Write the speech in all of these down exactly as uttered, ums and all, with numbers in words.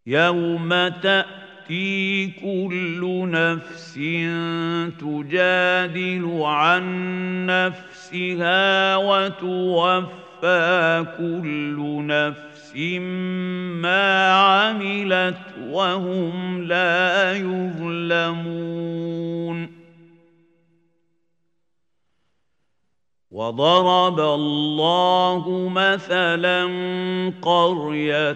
يوم تأتي كل نفس تجادل عن نفسها وتوفى كل نفس ما عملت وهم لا يظلمون. وضرب الله مثلا قرية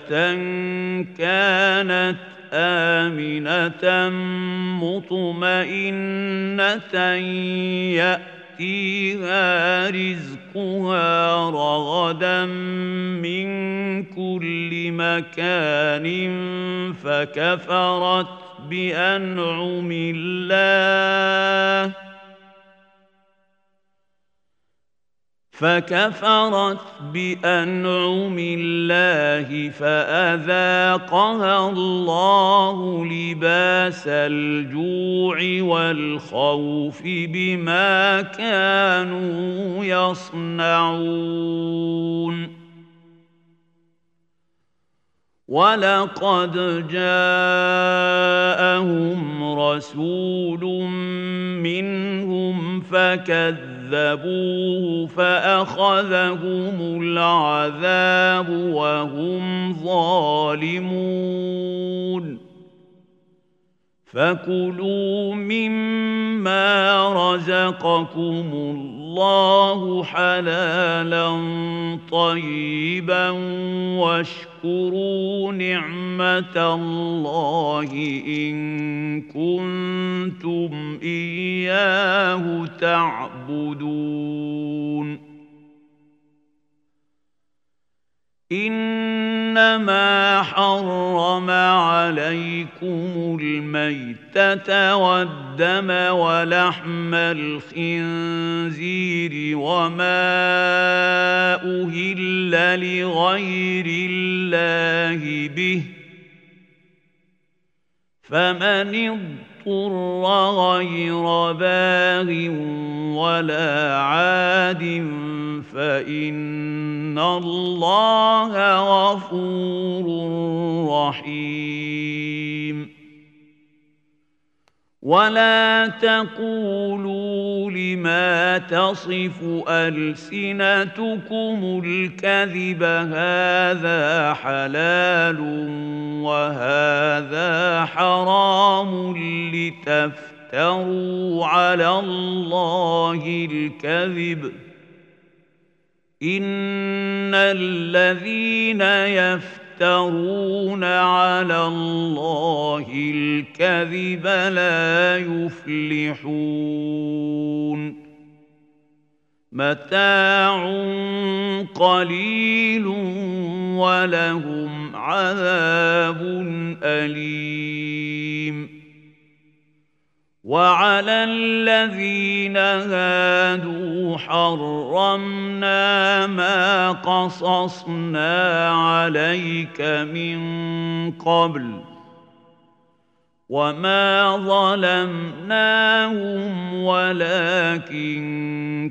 كانت آمنة مطمئنة يأتيها رزقها رغدا من كل مكان فكفرت بأنعم الله فكفرت بأنعم الله فأذاقها الله لباس الجوع والخوف بما كانوا يصنعون. ولقد جاءهم رسول منهم فكذبوه فأخذهم العذاب وهم ظالمون. فكلوا مما رزقكم الله حلالا طيبا واشكروا نعمة الله إن كنتم إياه تعبدون. إنما حرم عليكم الميتة والدم ولحم الخنزير وما أهل لغير الله به، فمن اضطر غير باغ ولا عاد فإن الله غفور رحيم. ولا تقولوا لما تصف ألسنتكم الكذب هذا حلال وهذا حرام لتفتروا على الله الكذب. إن الذين يفترون على الله الكذب لا يفلحون. متاع قليل ولهم عذاب أليم. وعلى الذين هادوا حرمنا ما قصصنا عليك من قبل وما ظلمناهم ولكن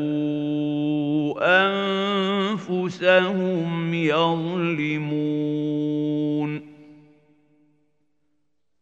كانوا أنفسهم يظلمون.